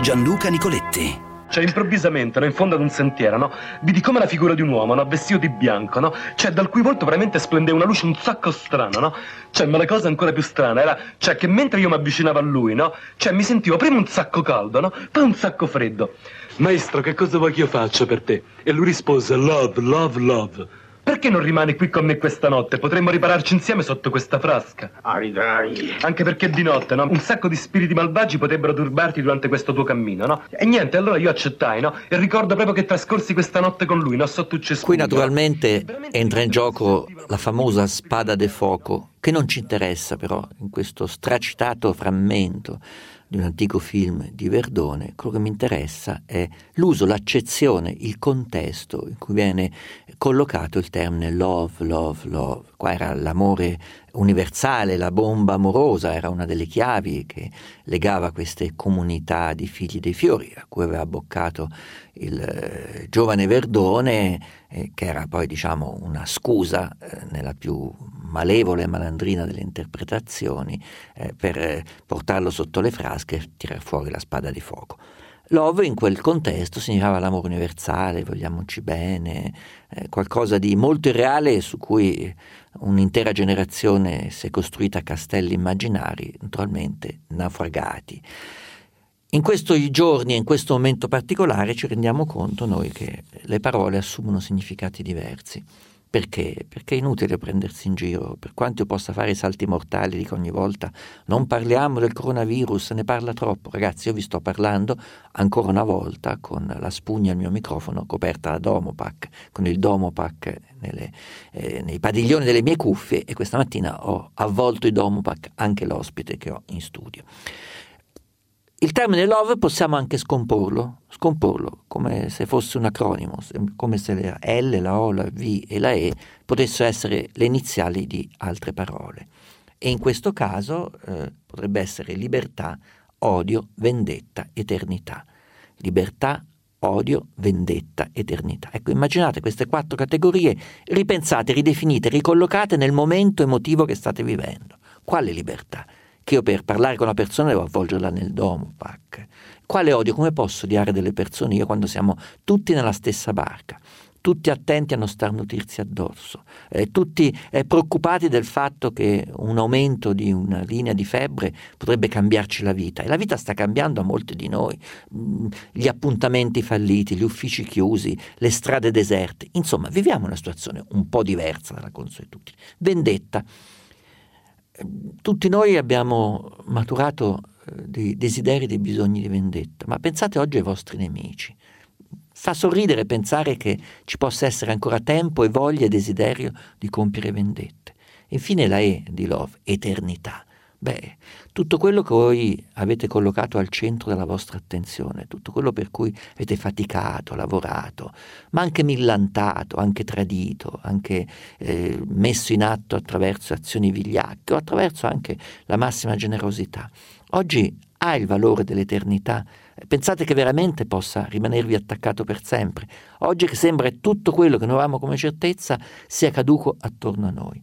Gianluca Nicoletti. Cioè, improvvisamente, in fondo ad un sentiero, vidi come la figura di un uomo, vestito di bianco, dal cui volto veramente splendeva una luce un sacco strana, ma la cosa ancora più strana era, che mentre io mi avvicinavo a lui, mi sentivo prima un sacco caldo, poi un sacco freddo. Maestro, che cosa vuoi che io faccia per te? E lui rispose, love, love, love. Perché non rimani qui con me questa notte? Potremmo ripararci insieme sotto questa frasca. Dai. Anche perché di notte, un sacco di spiriti malvagi potrebbero turbarti durante questo tuo cammino, E niente, allora io accettai, E ricordo proprio che trascorsi questa notte con lui, sotto Cespuglio. Qui naturalmente entra in gioco la famosa spada de fuoco, che non ci interessa però in questo stracitato frammento di un antico film di Verdone. Quello che mi interessa è l'uso, l'accezione, il contesto in cui viene collocato il termine love, love, love. Qua era l'amore universale, la bomba amorosa, era una delle chiavi che legava queste comunità di figli dei fiori a cui aveva abboccato il giovane Verdone, che era poi una scusa nella più malevola e malandrina delle interpretazioni per portarlo sotto le frasche e tirar fuori la spada di fuoco. Love in quel contesto significava l'amore universale, vogliamoci bene, qualcosa di molto irreale su cui un'intera generazione si è costruita castelli immaginari, naturalmente naufragati. In questi giorni e in questo momento particolare ci rendiamo conto noi che le parole assumono significati diversi. Perché? Perché è inutile prendersi in giro. Per quanto io possa fare i salti mortali, dico ogni volta non parliamo del coronavirus, ne parla troppo. Ragazzi, io vi sto parlando ancora una volta con la spugna al mio microfono coperta da Domopac, con il Domopac nei padiglioni delle mie cuffie, e questa mattina ho avvolto i Domopac anche l'ospite che ho in studio. Il termine love possiamo anche scomporlo come se fosse un acronimo, come se la L, la O, la V e la E potessero essere le iniziali di altre parole. E in questo caso potrebbe essere libertà, odio, vendetta, eternità. Libertà, odio, vendetta, eternità. Ecco, immaginate queste 4 categorie ripensate, ridefinite, ricollocate nel momento emotivo che state vivendo. Quale libertà? Che io per parlare con una persona devo avvolgerla nel Domopac. Quale odio? Come posso odiare delle persone io quando siamo tutti nella stessa barca, tutti attenti a non starnutirsi addosso, tutti preoccupati del fatto che un aumento di una linea di febbre potrebbe cambiarci la vita, e la vita sta cambiando a molti di noi, gli appuntamenti falliti, gli uffici chiusi, le strade deserte, insomma viviamo una situazione un po' diversa dalla consuetudine. Vendetta. Tutti noi abbiamo maturato dei desideri, dei bisogni di vendetta, ma pensate oggi ai vostri nemici. Fa sorridere pensare che ci possa essere ancora tempo e voglia e desiderio di compiere vendette. Infine la E di love, eternità. Tutto quello che voi avete collocato al centro della vostra attenzione, tutto quello per cui avete faticato, lavorato, ma anche millantato, anche tradito, anche messo in atto attraverso azioni vigliacche o attraverso anche la massima generosità, oggi ha il valore dell'eternità. Pensate che veramente possa rimanervi attaccato per sempre, oggi che sembra che tutto quello che noi avevamo come certezza sia caduco attorno a noi.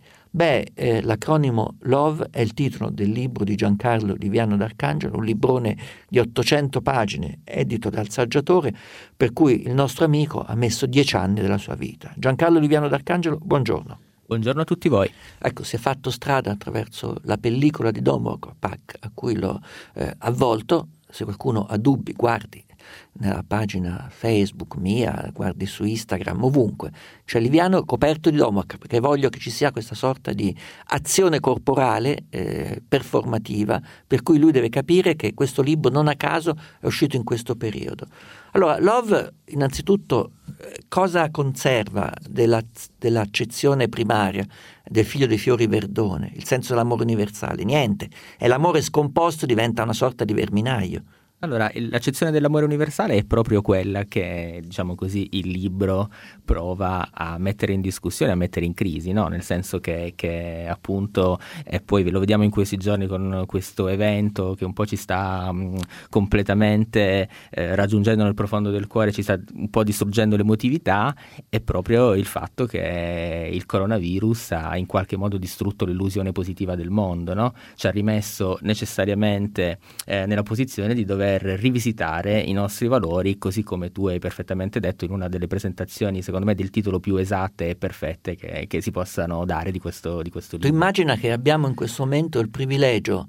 L'acronimo LOVE è il titolo del libro di Giancarlo Liviano d'Arcangelo, un librone di 800 pagine, edito dal Saggiatore, per cui il nostro amico ha messo 10 anni della sua vita. Giancarlo Liviano d'Arcangelo, buongiorno. Buongiorno a tutti voi. Ecco, si è fatto strada attraverso la pellicola di Domopac a cui l'ho avvolto. Se qualcuno ha dubbi, guardi nella pagina Facebook mia, guardi su Instagram, ovunque c'è Liviano coperto di Domopac, perché voglio che ci sia questa sorta di azione corporale performativa, per cui lui deve capire che questo libro non a caso è uscito in questo periodo. Allora, love innanzitutto cosa conserva dell'accezione primaria del figlio dei fiori Verdone, il senso dell'amore universale? Niente, e l'amore scomposto diventa una sorta di verminaio. Allora, l'accezione dell'amore universale è proprio quella che, diciamo così, il libro prova a mettere in discussione, a mettere in crisi, no? Nel senso che appunto, e poi lo vediamo in questi giorni con questo evento che un po' ci sta completamente raggiungendo nel profondo del cuore, ci sta un po' distruggendo l'emotività, è proprio il fatto che il coronavirus ha in qualche modo distrutto l'illusione positiva del mondo, no? Ci ha rimesso necessariamente nella posizione di dover per rivisitare i nostri valori, così come tu hai perfettamente detto in una delle presentazioni, secondo me, del titolo più esatte e perfette che si possano dare di questo libro. Tu immagina che abbiamo in questo momento il privilegio,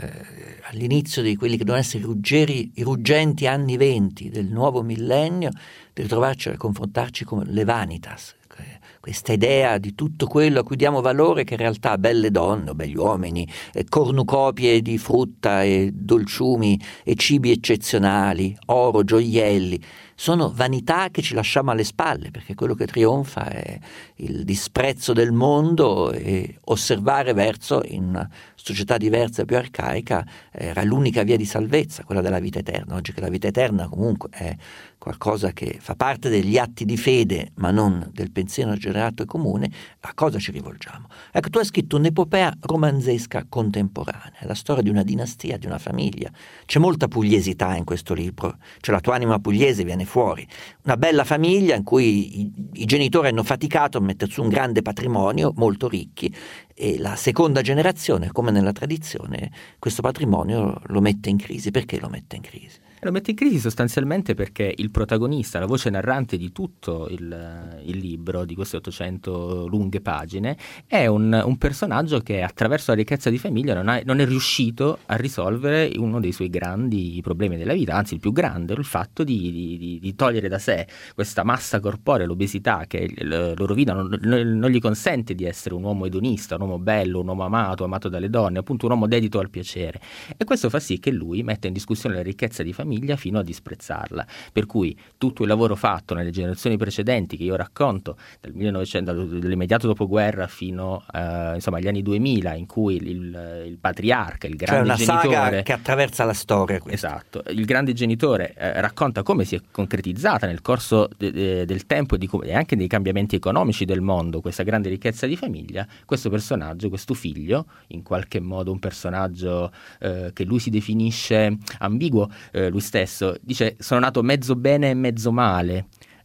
all'inizio di quelli che devono essere i ruggenti anni 20 del nuovo millennio, di ritrovarci a confrontarci con le vanitas, questa idea di tutto quello a cui diamo valore, che in realtà belle donne, belli uomini, cornucopie di frutta e dolciumi e cibi eccezionali, oro, gioielli, sono vanità che ci lasciamo alle spalle, perché quello che trionfa è il disprezzo del mondo, e osservare verso, in una società diversa e più arcaica, era l'unica via di salvezza, quella della vita eterna. Oggi che la vita eterna comunque è qualcosa che fa parte degli atti di fede, ma non del pensiero generato e comune, a cosa ci rivolgiamo? Ecco, tu hai scritto un'epopea romanzesca contemporanea, la storia di una dinastia, di una famiglia. C'è molta pugliesità in questo libro, cioè la tua anima pugliese viene fuori. Una bella famiglia in cui i genitori hanno faticato a mettere su un grande patrimonio, molto ricchi, e la seconda generazione, come nella tradizione, questo patrimonio lo mette in crisi. Perché lo mette in crisi? Lo mette in crisi sostanzialmente perché il protagonista, la voce narrante di tutto il libro, di queste 800 lunghe pagine, è un personaggio che attraverso la ricchezza di famiglia non è riuscito a risolvere uno dei suoi grandi problemi della vita, anzi il più grande, il fatto di togliere da sé questa massa corporea, l'obesità che la loro vita non gli consente di essere un uomo edonista, un uomo bello, un uomo amato dalle donne, appunto un uomo dedito al piacere. E questo fa sì che lui metta in discussione la ricchezza di famiglia fino a disprezzarla, per cui tutto il lavoro fatto nelle generazioni precedenti, che io racconto dal 1900, dall'immediato dopoguerra fino insomma agli anni 2000, in cui il patriarca, il grande genitore, cioè una saga che attraversa la storia, esatto, il grande genitore racconta come si è concretizzata nel corso del tempo e anche dei cambiamenti economici del mondo questa grande ricchezza di famiglia. Questo personaggio, questo figlio, in qualche modo un personaggio che lui si definisce ambiguo, lui stesso dice: sono nato mezzo bene e mezzo male,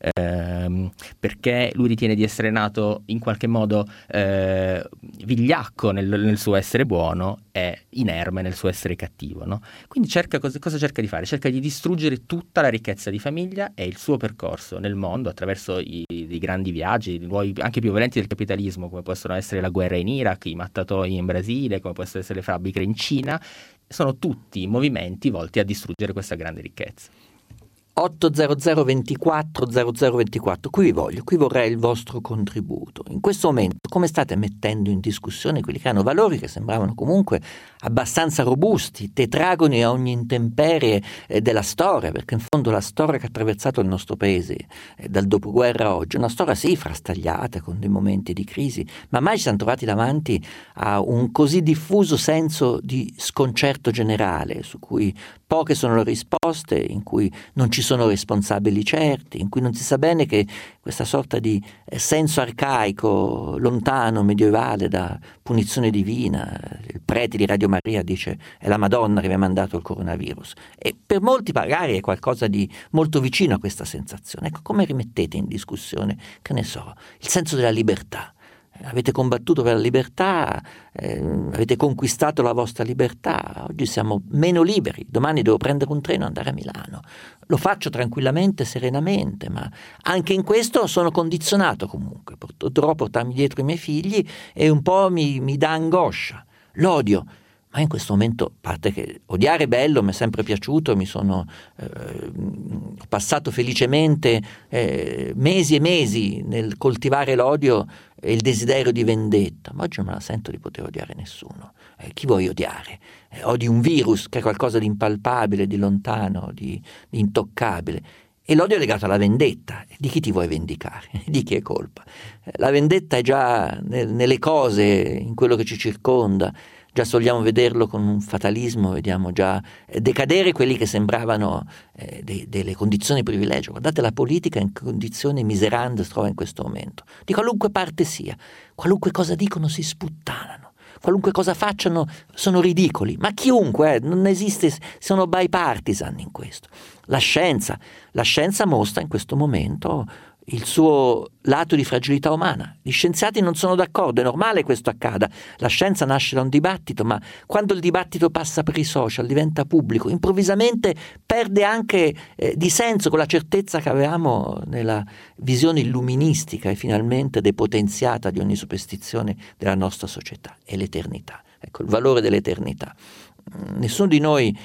perché lui ritiene di essere nato in qualche modo vigliacco nel suo essere buono e inerme nel suo essere cattivo, no? Quindi cosa cerca di fare? Cerca di distruggere tutta la ricchezza di famiglia e il suo percorso nel mondo attraverso dei grandi viaggi, anche più violenti del capitalismo, come possono essere la guerra in Iraq, i mattatoi in Brasile, come possono essere le fabbriche in Cina. Sono tutti movimenti volti a distruggere questa grande ricchezza. 800 24 0024, qui vorrei il vostro contributo. In questo momento come state mettendo in discussione quelli che hanno valori che sembravano comunque abbastanza robusti, tetragoni a ogni intemperie della storia, perché in fondo la storia che ha attraversato il nostro paese dal dopoguerra a oggi è una storia sì frastagliata, con dei momenti di crisi, ma mai ci siamo trovati davanti a un così diffuso senso di sconcerto generale, su cui poche sono le risposte, in cui non ci sono responsabili certi, in cui non si sa bene che questa sorta di senso arcaico, lontano, medievale da punizione divina, il prete di Radio Maria dice è la Madonna che mi ha mandato il coronavirus, e per molti magari è qualcosa di molto vicino a questa sensazione. Ecco, come rimettete in discussione, che ne so, il senso della libertà? Avete combattuto per la libertà, avete conquistato la vostra libertà, oggi siamo meno liberi, domani devo prendere un treno e andare a Milano, lo faccio tranquillamente, serenamente, ma anche in questo sono condizionato comunque, dovrò portarmi dietro i miei figli e un po' mi dà angoscia, l'odio. Ma in questo momento, a parte che odiare è bello, mi è sempre piaciuto, ho passato felicemente mesi e mesi nel coltivare l'odio e il desiderio di vendetta, ma oggi non me la sento di poter odiare nessuno. Chi vuoi odiare? Odi un virus che è qualcosa di impalpabile, di lontano, di intoccabile. E l'odio è legato alla vendetta. Di chi ti vuoi vendicare? Di chi è colpa? La vendetta è già nelle cose, in quello che ci circonda. Già soliamo vederlo con un fatalismo, vediamo già decadere quelli che sembravano delle condizioni di privilegio. Guardate la politica in condizioni miserande si trova in questo momento, di qualunque parte sia, qualunque cosa dicono si sputtanano, qualunque cosa facciano sono ridicoli, ma chiunque, non esiste, sono bipartisan in questo. La scienza mostra in questo momento il suo lato di fragilità umana. Gli scienziati non sono d'accordo, è normale questo accada. La scienza nasce da un dibattito, ma quando il dibattito passa per i social, diventa pubblico, improvvisamente perde anche di senso quella certezza che avevamo nella visione illuministica e finalmente depotenziata di ogni superstizione della nostra società, è l'eternità. Ecco, il valore dell'eternità. Nessuno di noi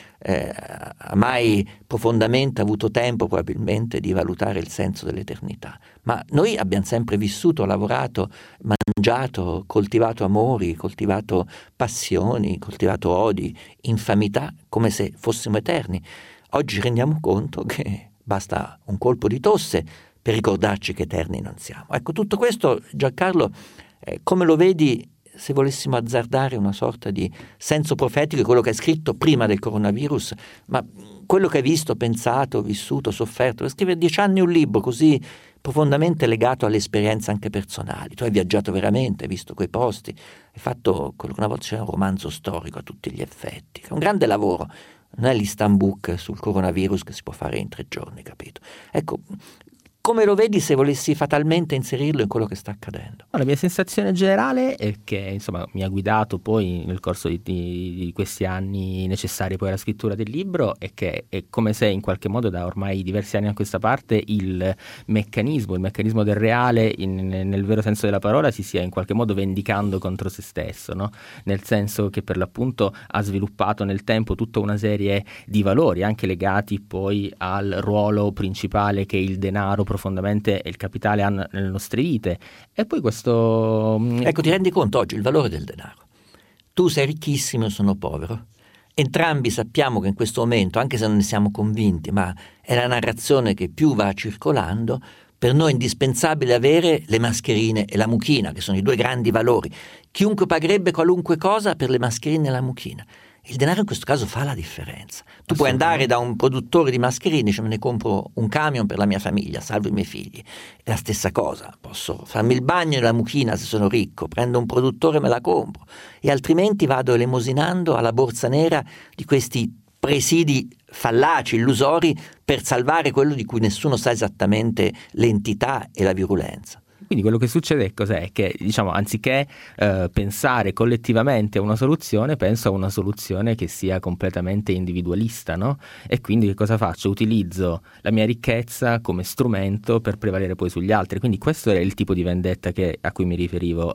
ha mai profondamente avuto tempo probabilmente di valutare il senso dell'eternità, ma noi abbiamo sempre vissuto, lavorato, mangiato, coltivato amori, coltivato passioni, coltivato odi, infamità, come se fossimo eterni. Oggi ci rendiamo conto che basta un colpo di tosse per ricordarci che eterni non siamo. Ecco, tutto questo, Giancarlo, come lo vedi se volessimo azzardare una sorta di senso profetico di quello che è scritto prima del coronavirus, ma quello che hai visto, pensato, vissuto, sofferto, per scrivere 10 anni un libro così profondamente legato alle esperienze anche personali. Tu hai viaggiato veramente, hai visto quei posti, hai fatto quello che una volta c'era un romanzo storico a tutti gli effetti, che è un grande lavoro, non è l'Istanbook sul coronavirus che si può fare in 3 giorni, capito? Ecco, come lo vedi se volessi fatalmente inserirlo in quello che sta accadendo? La mia sensazione generale è che, insomma, mi ha guidato poi nel corso di questi anni necessari poi alla scrittura del libro, è che è come se in qualche modo da ormai diversi anni a questa parte il meccanismo del reale nel vero senso della parola si sia in qualche modo vendicando contro se stesso, no? Nel senso che per l'appunto ha sviluppato nel tempo tutta una serie di valori anche legati poi al ruolo principale che il denaro profondamente e il capitale hanno nelle nostre vite. E poi questo... Ecco, ti rendi conto oggi il valore del denaro? Tu sei ricchissimo, io sono povero. Entrambi sappiamo che in questo momento, anche se non ne siamo convinti, ma è la narrazione che più va circolando, per noi è indispensabile avere le mascherine e la mucchina, che sono i 2 grandi valori. Chiunque pagherebbe qualunque cosa per le mascherine e la mucchina. Il denaro in questo caso fa la differenza. Tu puoi andare da un produttore di mascherine e dici: me ne compro un camion per la mia famiglia, salvo i miei figli. È la stessa cosa, posso farmi il bagno e la mucchina se sono ricco, prendo un produttore e me la compro, e altrimenti vado elemosinando alla borsa nera di questi presidi fallaci, illusori, per salvare quello di cui nessuno sa esattamente l'entità e la virulenza. Quindi quello che succede è cos'è? Che diciamo anziché pensare collettivamente a una soluzione, penso a una soluzione che sia completamente individualista, no? E quindi che cosa faccio? Utilizzo la mia ricchezza come strumento per prevalere poi sugli altri. Quindi questo è il tipo di vendetta a cui mi riferivo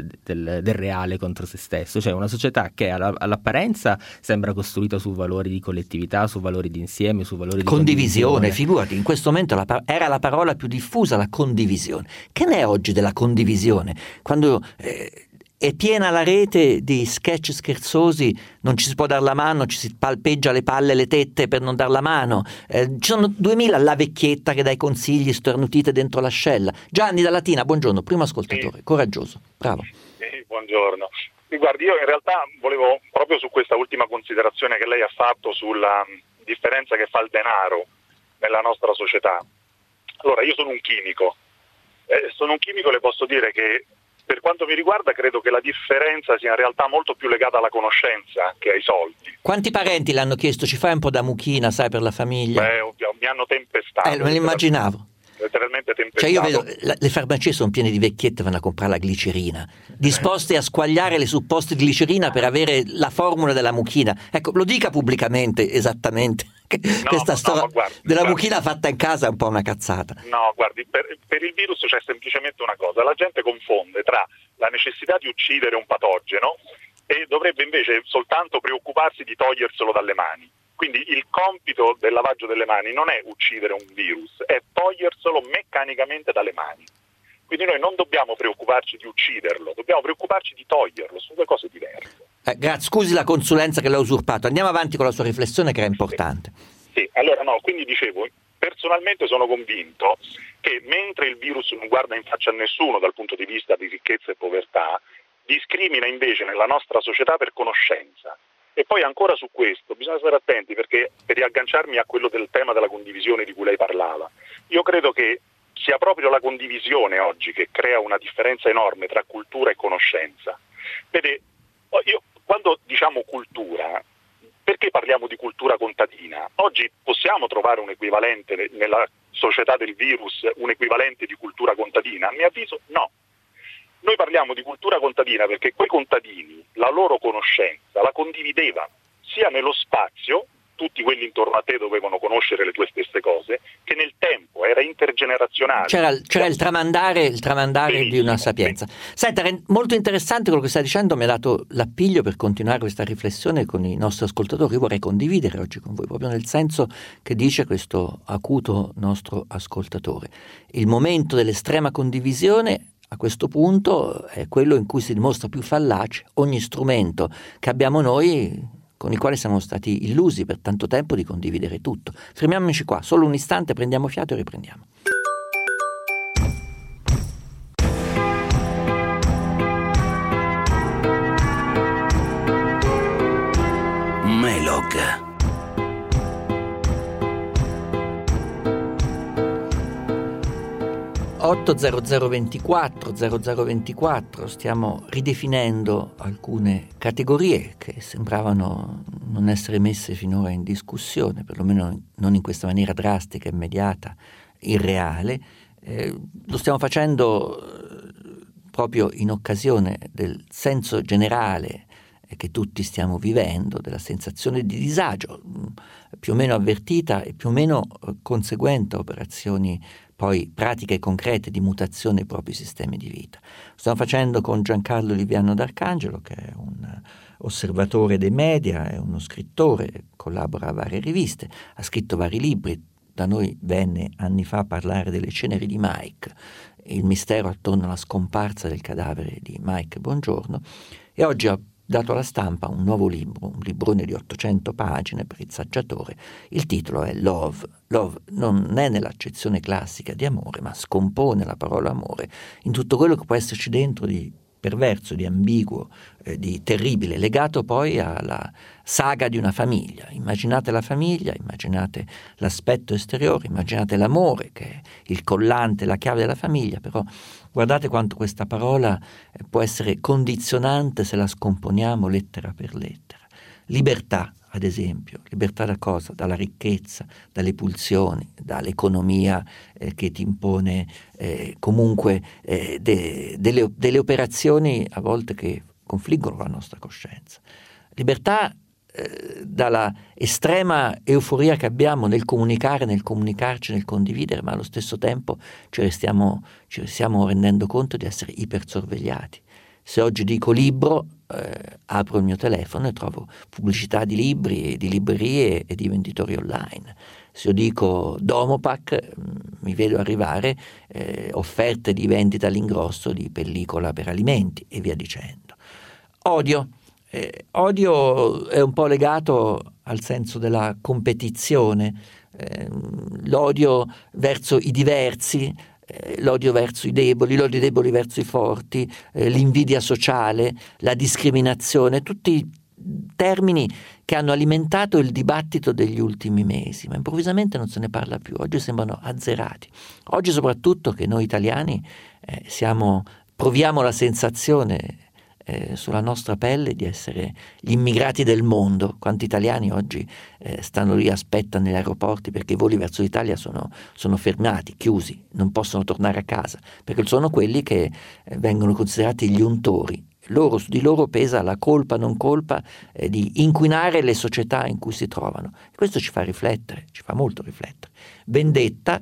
del reale contro se stesso, cioè una società che all'apparenza sembra costruita su valori di collettività, su valori di insieme, su valori di condivisione. Figurati, in questo momento era la parola più diffusa, la condivisione. Che ne è oggi della condivisione? Quando è piena la rete di sketch scherzosi, non ci si può dar la mano, ci si palpeggia le palle e le tette per non dar la mano, ci sono 2000 la vecchietta che dà i consigli sternutite dentro l'ascella. Gianni da Latina, buongiorno, primo ascoltatore, coraggioso, bravo. Buongiorno. Guardi, io in realtà volevo proprio su questa ultima considerazione che lei ha fatto sulla differenza che fa il denaro nella nostra società. Allora, io sono un chimico. Le posso dire che per quanto mi riguarda credo che la differenza sia in realtà molto più legata alla conoscenza che ai soldi. Quanti parenti l'hanno chiesto? Ci fai un po' da mucchina, sai, per la famiglia? Ovvio, mi hanno tempestato. Me l'immaginavo. Letteralmente tempestato. Cioè io vedo, le farmacie sono piene di vecchiette, vanno a comprare la glicerina, disposte a squagliare le supposte di glicerina per avere la formula della mucchina. Ecco, lo dica pubblicamente esattamente. Questa storia della mucchina fatta in casa è un po' una cazzata. No, guardi, per il virus c'è semplicemente una cosa: la gente confonde tra la necessità di uccidere un patogeno e dovrebbe invece soltanto preoccuparsi di toglierselo dalle mani. Quindi il compito del lavaggio delle mani non è uccidere un virus, è toglierselo meccanicamente dalle mani. Quindi noi non dobbiamo preoccuparci di ucciderlo, dobbiamo preoccuparci di toglierlo, sono 2 cose diverse. Grazie, scusi la consulenza che l'ho usurpato, andiamo avanti con la sua riflessione che era importante. Sì, allora no, quindi dicevo, personalmente sono convinto che mentre il virus non guarda in faccia a nessuno dal punto di vista di ricchezza e povertà, discrimina invece nella nostra società per conoscenza. E poi ancora su questo bisogna stare attenti, perché per riagganciarmi a quello del tema della condivisione di cui lei parlava, io credo che sia proprio la condivisione oggi che crea una differenza enorme tra cultura e conoscenza. Vede, io quando diciamo cultura, perché parliamo di cultura contadina? Oggi possiamo trovare un equivalente nella società del virus un equivalente di cultura contadina? A mio avviso no. Noi parliamo di cultura contadina perché quei contadini la loro conoscenza la condividevano sia nello spazio, tutti quelli intorno a te dovevano conoscere le tue stesse cose, che nel tempo, era intergenerazionale. C'era il tramandare Benissimo, di una sapienza. Senta, molto interessante quello che stai dicendo, mi ha dato l'appiglio per continuare questa riflessione con i nostri ascoltatori. Io vorrei condividere oggi con voi, proprio nel senso che dice questo acuto nostro ascoltatore. Il momento dell'estrema condivisione a questo punto è quello in cui si dimostra più fallace ogni strumento che abbiamo noi, con il quale siamo stati illusi per tanto tempo di condividere tutto. Fermiamoci qua, solo un istante, prendiamo fiato e riprendiamo. Melog. 80024 stiamo ridefinendo alcune categorie che sembravano non essere messe finora in discussione, perlomeno non in questa maniera drastica, immediata, irreale. Lo stiamo facendo proprio in occasione del senso generale che tutti stiamo vivendo, della sensazione di disagio più o meno avvertita e più o meno conseguente a operazioni poi pratiche e concrete di mutazione dei propri sistemi di vita. Lo stiamo facendo con Giancarlo Liviano D'Arcangelo, che è un osservatore dei media, è uno scrittore, collabora a varie riviste, ha scritto vari libri. Da noi venne anni fa a parlare delle ceneri di Mike, il mistero attorno alla scomparsa del cadavere di Mike Bongiorno, e oggi ha dato alla stampa un nuovo libro, un librone di 800 pagine per il saggiatore. Il titolo è Love. Love non è nell'accezione classica di amore, ma scompone la parola amore in tutto quello che può esserci dentro di perverso, di ambiguo, di terribile, legato poi alla saga di una famiglia. Immaginate la famiglia, immaginate l'aspetto esteriore, immaginate l'amore che è il collante, la chiave della famiglia, però guardate quanto questa parola può essere condizionante se la scomponiamo lettera per lettera. Libertà, ad esempio. Libertà da cosa? Dalla ricchezza, dalle pulsioni, dall'economia che ti impone comunque delle operazioni a volte che confliggono con la nostra coscienza. Libertà dalla estrema euforia che abbiamo nel comunicare, nel comunicarci, nel condividere, ma allo stesso tempo ci stiamo rendendo conto di essere ipersorvegliati. Se oggi dico libro, apro il mio telefono e trovo pubblicità di libri, di librerie e di venditori online. Se io dico Domopac, mi vedo arrivare offerte di vendita all'ingrosso di pellicola per alimenti e via dicendo. Odio è un po' legato al senso della competizione, l'odio verso i diversi, l'odio verso i deboli, l'odio dei deboli verso i forti, l'invidia sociale, la discriminazione, tutti termini che hanno alimentato il dibattito degli ultimi mesi, ma improvvisamente non se ne parla più. Oggi sembrano azzerati. Oggi soprattutto che noi italiani proviamo la sensazione sulla nostra pelle di essere gli immigrati del mondo. Quanti italiani oggi stanno lì, aspettano negli aeroporti perché i voli verso l'Italia sono fermati, chiusi, non possono tornare a casa, perché sono quelli che vengono considerati gli untori. Su di loro pesa la colpa, non colpa, di inquinare le società in cui si trovano. E questo ci fa riflettere, ci fa molto riflettere. Vendetta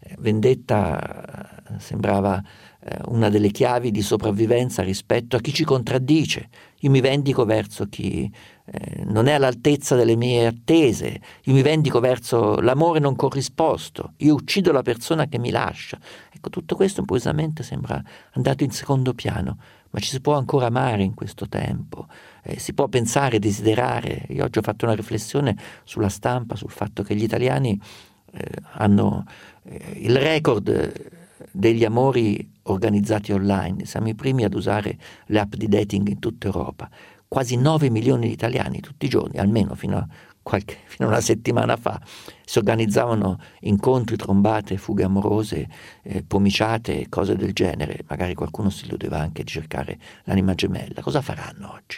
sembrava una delle chiavi di sopravvivenza rispetto a chi ci contraddice. Io mi vendico verso chi non è all'altezza delle mie attese, io mi vendico verso l'amore non corrisposto, io uccido la persona che mi lascia. Ecco, tutto questo improvvisamente sembra andato in secondo piano, ma ci si può ancora amare in questo tempo, si può pensare, desiderare. Io oggi ho fatto una riflessione sulla stampa, sul fatto che gli italiani hanno il record degli amori organizzati online. Siamo i primi ad usare le app di dating in tutta Europa. Quasi 9 milioni di italiani tutti i giorni, almeno fino a una settimana fa, si organizzavano incontri, trombate, fughe amorose, pomiciate, cose del genere. Magari qualcuno si illudeva anche di cercare l'anima gemella. Cosa faranno oggi?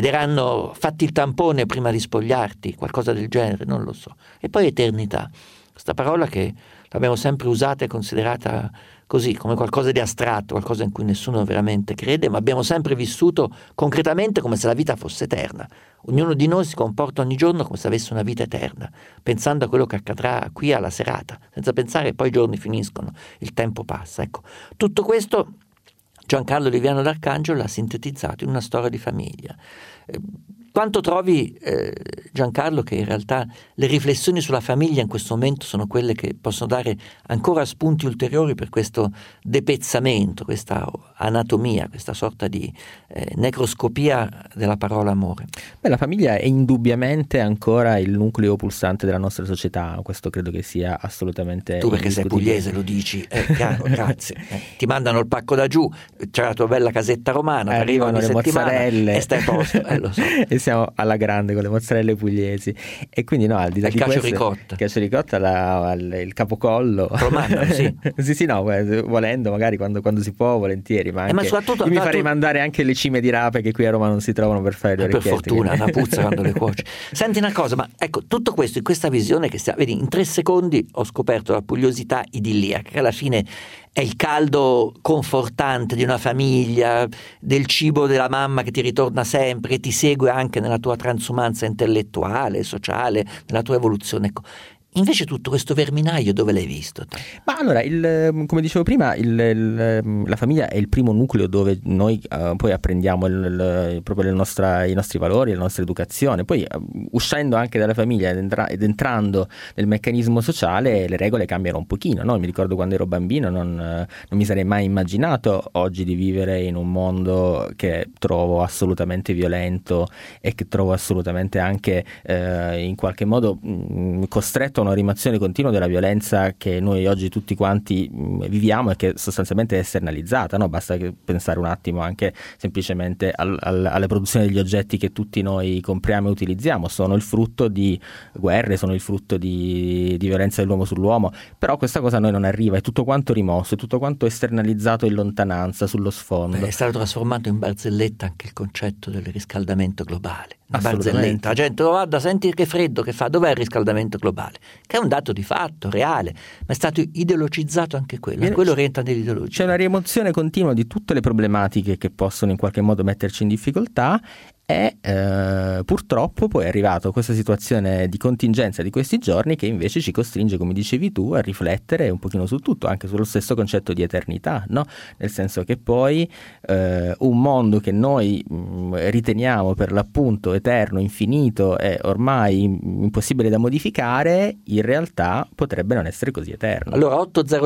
Chiederanno fatti il tampone prima di spogliarti, qualcosa del genere, non lo so. E poi eternità. Questa parola che l'abbiamo sempre usata e considerata così, come qualcosa di astratto, qualcosa in cui nessuno veramente crede, ma abbiamo sempre vissuto concretamente come se la vita fosse eterna. Ognuno di noi si comporta ogni giorno come se avesse una vita eterna, pensando a quello che accadrà qui alla serata, senza pensare che poi i giorni finiscono, il tempo passa. Ecco, tutto questo Giancarlo Oliviano d'Arcangelo l'ha sintetizzato in una storia di famiglia. Quanto trovi, Giancarlo, che in realtà le riflessioni sulla famiglia in questo momento sono quelle che possono dare ancora spunti ulteriori per questo depezzamento, questa anatomia, questa sorta di necroscopia della parola amore? Beh, la famiglia è indubbiamente ancora il nucleo pulsante della nostra società, questo credo che sia assolutamente Tu perché sei pugliese lo dici, chiaro, grazie. Ti mandano il pacco da giù, c'è la tua bella casetta romana, arrivano le mozzarelle e stai a posto, lo so. E siamo alla grande con le mozzarelle pugliesi, e quindi no, al di là di questo, il cacio ricotta, il capocollo romano, sì. sì, no, volendo magari quando si può, volentieri, ma anche io mi farei mandare anche le cime di rape che qui a Roma non si trovano per fare le orecchiette. Per fortuna, una puzza quando le cuoci. Senti una cosa, ma ecco, tutto questo in questa visione che vedi, in 3 secondi ho scoperto la pugliosità idilliaca, che alla fine è il caldo confortante di una famiglia, del cibo della mamma che ti ritorna sempre, che ti segue anche nella tua transumanza intellettuale, sociale, nella tua evoluzione. Ecco, invece tutto questo verminaio dove l'hai visto? Ma allora, come dicevo prima, la famiglia è il primo nucleo dove noi poi apprendiamo proprio i nostri valori, la nostra educazione. Poi uscendo anche dalla famiglia ed entrando nel meccanismo sociale, le regole cambiano un pochino, no? Mi ricordo quando ero bambino non mi sarei mai immaginato oggi di vivere in un mondo che trovo assolutamente violento e che trovo assolutamente anche in qualche modo costretto a una rimozione continua della violenza che noi oggi tutti quanti viviamo e che sostanzialmente è esternalizzata, no? Basta pensare un attimo anche semplicemente alle produzioni degli oggetti che tutti noi compriamo e utilizziamo, sono il frutto di guerre, sono il frutto di violenza dell'uomo sull'uomo, però questa cosa a noi non arriva, è tutto quanto rimosso, è tutto quanto esternalizzato in lontananza, sullo sfondo. È stato trasformato in barzelletta anche il concetto del riscaldamento globale. Una barzelletta, la gente guarda, senti che freddo che fa, dov'è il riscaldamento globale? Che è un dato di fatto, reale, ma è stato ideologizzato anche quello, quello rientra nell'ideologia. C'è una rimozione continua di tutte le problematiche che possono in qualche modo metterci in difficoltà e purtroppo poi è arrivato questa situazione di contingenza di questi giorni che invece ci costringe, come dicevi tu, a riflettere un pochino su tutto, anche sullo stesso concetto di eternità, no? Nel senso che poi un mondo che noi riteniamo per l'appunto eterno, infinito e ormai impossibile da modificare, in realtà potrebbe non essere così eterno. Allora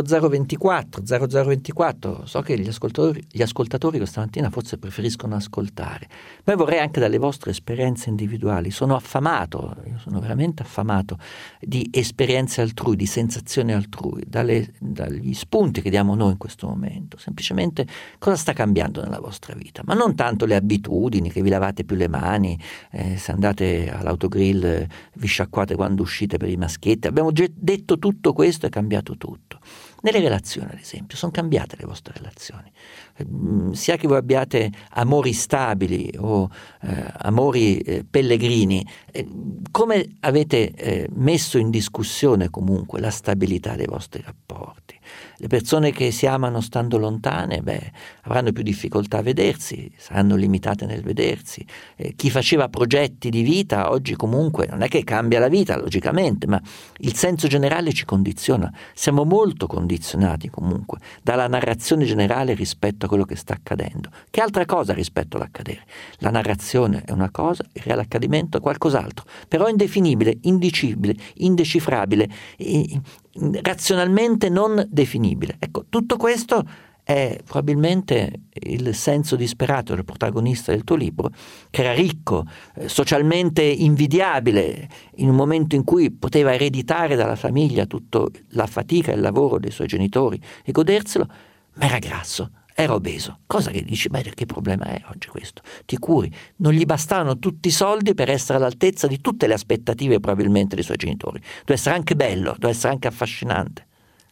80024 so che gli ascoltatori questa mattina forse preferiscono ascoltare, ma vorrei anche dalle vostre esperienze individuali, sono veramente affamato di esperienze altrui, di sensazioni altrui, dagli spunti che diamo noi in questo momento, semplicemente cosa sta cambiando nella vostra vita, ma non tanto le abitudini, che vi lavate più le mani, se andate all'autogrill vi sciacquate quando uscite per i maschietti, abbiamo già detto tutto questo, è cambiato tutto. Nelle relazioni, ad esempio, sono cambiate le vostre relazioni, sia che voi abbiate amori stabili o amori pellegrini, come avete messo in discussione comunque la stabilità dei vostri rapporti? Le persone che si amano stando lontane, avranno più difficoltà a vedersi, saranno limitate nel vedersi. Chi faceva progetti di vita oggi comunque non è che cambia la vita, logicamente, ma il senso generale ci condiziona. Siamo molto condizionati comunque dalla narrazione generale rispetto a quello che sta accadendo. Che altra cosa rispetto all'accadere? La narrazione è una cosa, il reale accadimento è qualcos'altro, però indefinibile, indicibile, indecifrabile, razionalmente non definibile. Ecco, tutto questo è probabilmente il senso disperato del protagonista del tuo libro, che era ricco, socialmente invidiabile, in un momento in cui poteva ereditare dalla famiglia tutta la fatica e il lavoro dei suoi genitori e goderselo, ma era grasso, era obeso. Cosa che dici, che problema è oggi questo? Ti curi, non gli bastavano tutti i soldi per essere all'altezza di tutte le aspettative probabilmente dei suoi genitori. Deve essere anche bello, deve essere anche affascinante.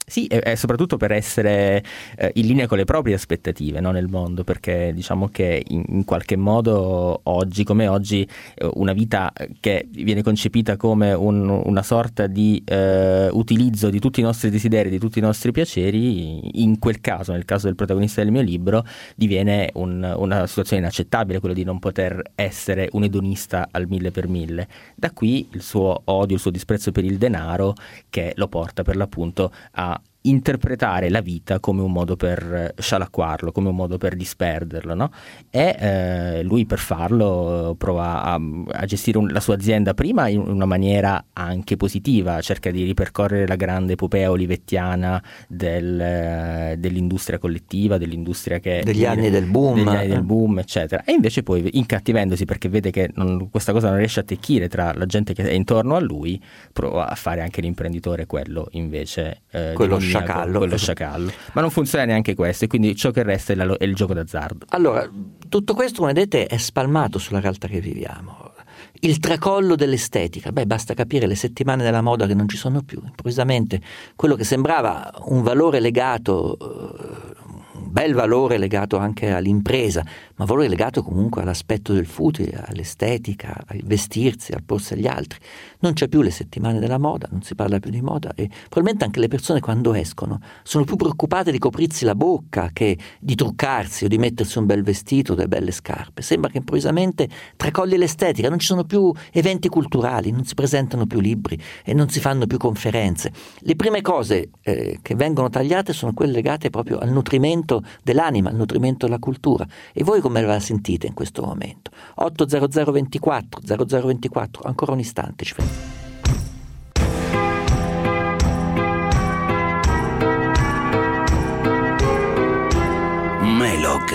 Sì, e soprattutto per essere in linea con le proprie aspettative, no, nel mondo, perché diciamo che in qualche modo oggi come oggi una vita che viene concepita come una sorta di utilizzo di tutti i nostri desideri, di tutti i nostri piaceri, in quel caso, nel caso del protagonista del mio libro, diviene una situazione inaccettabile, quello di non poter essere un edonista al 1000%. Da qui il suo odio, il suo disprezzo per il denaro, che lo porta per l'appunto a interpretare la vita come un modo per scialacquarlo, come un modo per disperderlo, no? E lui per farlo prova a gestire la sua azienda prima in una maniera anche positiva, cerca di ripercorrere la grande epopea olivettiana dell'industria collettiva, dell'industria degli anni del boom, eccetera, e invece poi incattivendosi perché vede che questa cosa non riesce a attecchire tra la gente che è intorno a lui, prova a fare anche l'imprenditore, quello invece quello sciacallo. Ma non funziona neanche questo, e quindi ciò che resta è il gioco d'azzardo. Allora, tutto questo, come vedete, è spalmato sulla realtà che viviamo. Il tracollo dell'estetica, basta capire le settimane della moda che non ci sono più. Improvvisamente quello che sembrava un valore legato, un bel valore legato anche all'impresa, ma valore legato comunque all'aspetto del futile, all'estetica, al vestirsi, al porsi agli altri. Non c'è più le settimane della moda, non si parla più di moda, e probabilmente anche le persone quando escono sono più preoccupate di coprirsi la bocca che di truccarsi o di mettersi un bel vestito o delle belle scarpe. Sembra che improvvisamente tracolli l'estetica, non ci sono più eventi culturali, non si presentano più libri e non si fanno più conferenze. Le prime cose che vengono tagliate sono quelle legate proprio al nutrimento dell'anima, al nutrimento della cultura. E voi come la sentite in questo momento? 80024 0024, ancora un istante, ci fermiamo. Melog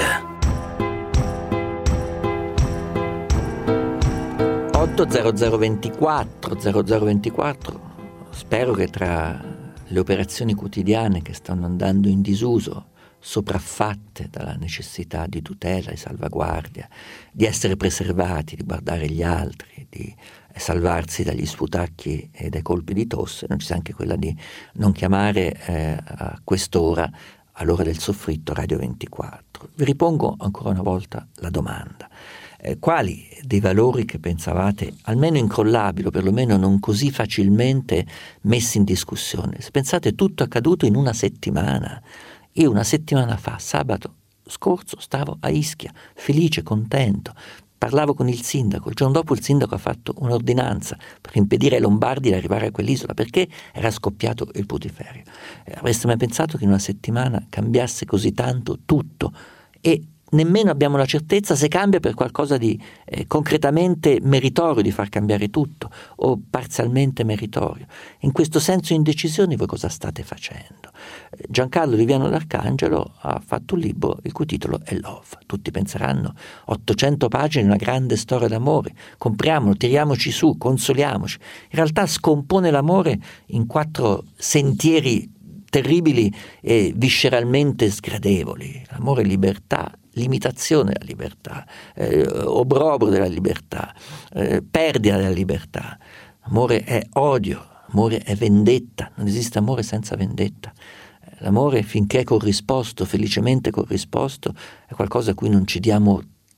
80024 spero che tra le operazioni quotidiane che stanno andando in disuso, sopraffatte dalla necessità di tutela e salvaguardia, di essere preservati, di guardare gli altri, di salvarsi dagli sputacchi e dai colpi di tosse, non ci sia anche quella di non chiamare a quest'ora, all'ora del soffritto, Radio 24. Vi ripongo ancora una volta la domanda. Quali dei valori che pensavate almeno incrollabili, o perlomeno non così facilmente messi in discussione? Se pensate tutto accaduto in una settimana. Io una settimana fa, sabato scorso, stavo a Ischia, felice, contento, parlavo con il sindaco, il giorno dopo il sindaco ha fatto un'ordinanza per impedire ai lombardi di arrivare a quell'isola perché era scoppiato il putiferio. Avreste mai pensato che in una settimana cambiasse così tanto tutto? E nemmeno abbiamo la certezza se cambia per qualcosa di concretamente meritorio di far cambiare tutto o parzialmente meritorio. In questo senso indecisione voi cosa state facendo? Giancarlo Riviano d'Arcangelo ha fatto un libro il cui titolo è Love. Tutti penseranno 800 pagine, una grande storia d'amore, compriamolo, tiriamoci su, consoliamoci. In realtà scompone l'amore in 4 sentieri terribili e visceralmente sgradevoli. L'amore è libertà, limitazione della libertà, obbrobrio della libertà, perdita della libertà. Amore è odio, amore è vendetta, non esiste amore senza vendetta. L'amore, finché corrisposto, felicemente corrisposto, è qualcosa a cui non ci diamo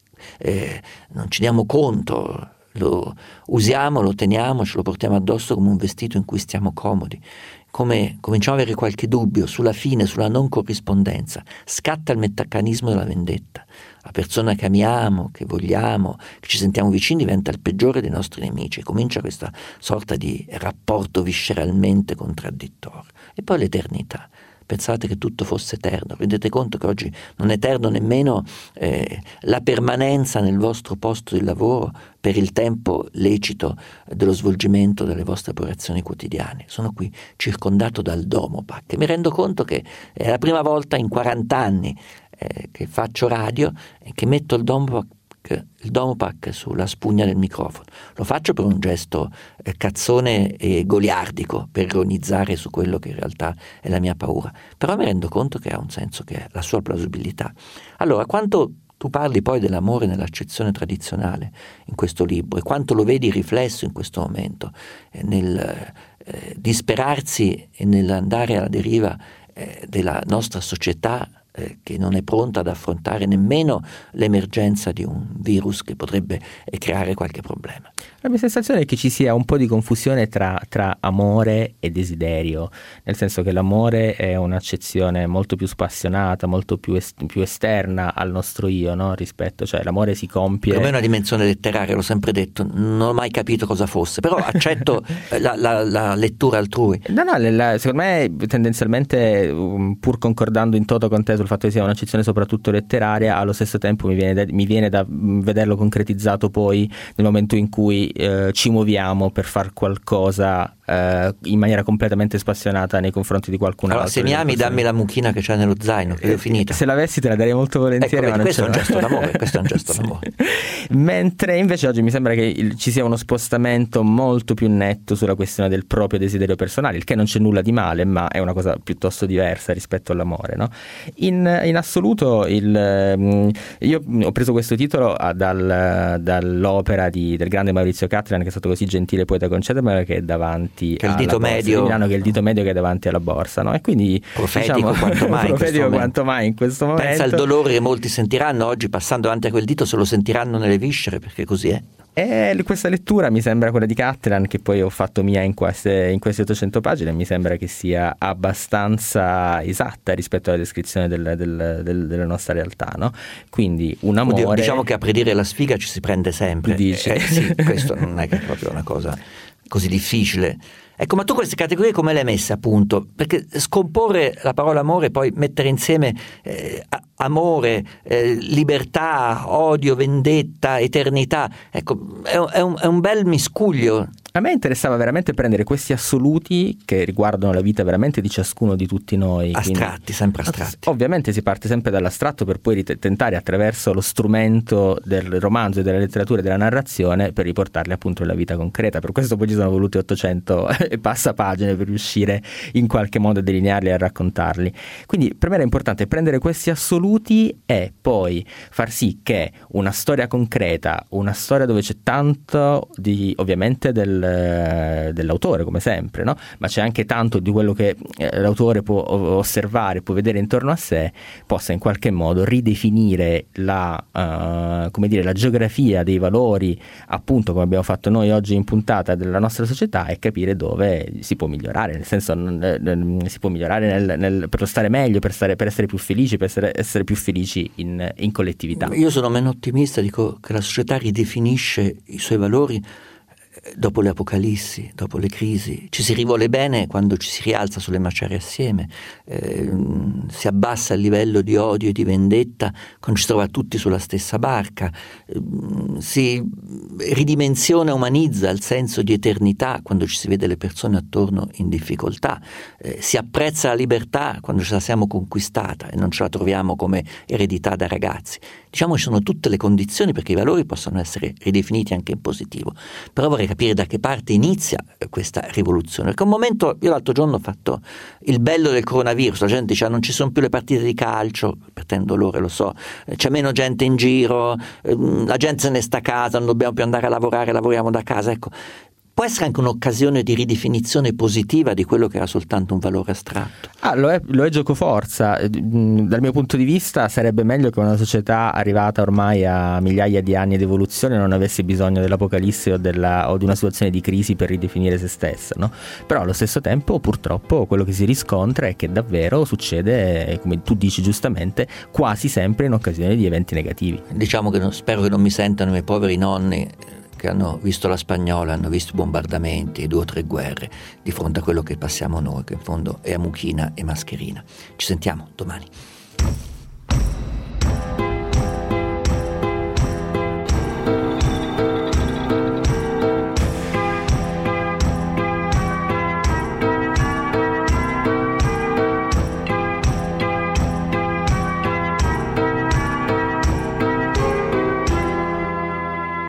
conto, lo usiamo, lo teniamo, ce lo portiamo addosso come un vestito in cui stiamo comodi. Come cominciamo ad avere qualche dubbio sulla fine, sulla non corrispondenza, scatta il meccanismo della vendetta. La persona che amiamo, che vogliamo, che ci sentiamo vicini diventa il peggiore dei nostri nemici e comincia questa sorta di rapporto visceralmente contraddittorio. E poi l'eternità. Pensate che tutto fosse eterno, rendete conto che oggi non è eterno nemmeno la permanenza nel vostro posto di lavoro per il tempo lecito dello svolgimento delle vostre operazioni quotidiane. Sono qui circondato dal Domopac e mi rendo conto che è la prima volta in 40 anni che faccio radio e che metto il Domopac sulla spugna del microfono. Lo faccio per un gesto cazzone e goliardico, per ironizzare su quello che in realtà è la mia paura, però mi rendo conto che ha un senso, che è la sua plausibilità. Allora, quanto tu parli poi dell'amore nell'accezione tradizionale in questo libro e quanto lo vedi riflesso in questo momento nel disperarsi e nell'andare alla deriva della nostra società che non è pronta ad affrontare nemmeno l'emergenza di un virus che potrebbe creare qualche problema. La mia sensazione è che ci sia un po' di confusione tra amore e desiderio, nel senso che l'amore è un'accezione molto più spassionata, molto più esterna al nostro io, no? Rispetto, cioè l'amore si compie. Per me è una dimensione letteraria, l'ho sempre detto, non ho mai capito cosa fosse, però accetto la lettura altrui. No, secondo me tendenzialmente, pur concordando in toto con te sul fatto che sia un'accezione soprattutto letteraria, allo stesso tempo mi viene da vederlo concretizzato poi nel momento in cui ci muoviamo per far qualcosa in maniera completamente spassionata nei confronti di qualcun altro. Se mi ami, dammi la mucchina che c'è nello zaino, che ho finito. Se l'avessi te la darei molto volentieri. Ecco, questo è un gesto d'amore, questo è un gesto d'amore. Mentre invece oggi mi sembra che ci sia uno spostamento molto più netto sulla questione del proprio desiderio personale, il che non c'è nulla di male, ma è una cosa piuttosto diversa rispetto all'amore, no? In assoluto io ho preso questo titolo dall'opera del grande Maurizio Cattelan, che è stato così gentile poi da concedermelo, che è davanti che è il dito medio di Milano, che è il dito medio che è davanti alla borsa, no? E quindi profetico, quanto mai in questo momento. Pensa al dolore che molti sentiranno oggi passando davanti a quel dito, se lo sentiranno nelle viscere, perché così è. E questa lettura mi sembra quella di Cattelan, che poi ho fatto mia in queste 800 pagine, mi sembra che sia abbastanza esatta rispetto alla descrizione della nostra realtà, no? Quindi un amore... Oddio, diciamo che a predire la sfiga ci si prende sempre. Sì, questo non è che è proprio una cosa così difficile. Ecco, ma tu queste categorie come le hai messe, appunto? Perché scomporre la parola amore, poi mettere insieme amore, libertà, odio, vendetta, eternità, ecco, è un bel miscuglio. A me interessava veramente prendere questi assoluti che riguardano la vita veramente di ciascuno di tutti noi. Astratti, sempre astratti. Ovviamente si parte sempre dall'astratto per poi tentare attraverso lo strumento del romanzo e della letteratura e della narrazione per riportarli appunto nella vita concreta. Per questo poi ci sono voluti 800 e passa pagine per riuscire in qualche modo a delinearli e a raccontarli. Quindi per me era importante prendere questi assoluti e poi far sì che una storia concreta, una storia dove c'è tanto di ovviamente dell'autore come sempre, no? Ma c'è anche tanto di quello che l'autore può osservare, può vedere intorno a sé, possa in qualche modo ridefinire la geografia dei valori, appunto come abbiamo fatto noi oggi in puntata, della nostra società, e capire dove si può migliorare, nel senso si può migliorare per stare meglio, per essere più felici, per essere più felici in collettività. Io sono meno ottimista, dico che la società ridefinisce i suoi valori dopo le apocalissi, dopo le crisi. Ci si rivuole bene quando ci si rialza sulle macerie assieme, si abbassa il livello di odio e di vendetta quando ci si trova tutti sulla stessa barca, si ridimensiona, umanizza il senso di eternità quando ci si vede le persone attorno in difficoltà, si apprezza la libertà quando ce la siamo conquistata e non ce la troviamo come eredità da ragazzi. Diciamo ci sono tutte le condizioni perché i valori possano essere ridefiniti anche in positivo, però vorrei capire da che parte inizia questa rivoluzione, perché un momento, io l'altro giorno ho fatto il bello del coronavirus, la gente dice non ci sono più le partite di calcio, per te è un dolore, lo so, c'è meno gente in giro, la gente se ne sta a casa, non dobbiamo più andare a lavorare, lavoriamo da casa, ecco. Può essere anche un'occasione di ridefinizione positiva di quello che era soltanto un valore astratto. Lo è giocoforza. Dal mio punto di vista sarebbe meglio che una società arrivata ormai a migliaia di anni di evoluzione non avesse bisogno dell'apocalisse o di una situazione di crisi per ridefinire se stessa, no? Però allo stesso tempo purtroppo quello che si riscontra è che davvero succede, come tu dici giustamente, quasi sempre in occasione di eventi negativi. Diciamo che spero che non mi sentano i miei poveri nonni che hanno visto la Spagnola, hanno visto bombardamenti, 2 o 3 guerre di fronte a quello che passiamo noi, che in fondo è Amuchina e Mascherina. Ci sentiamo domani.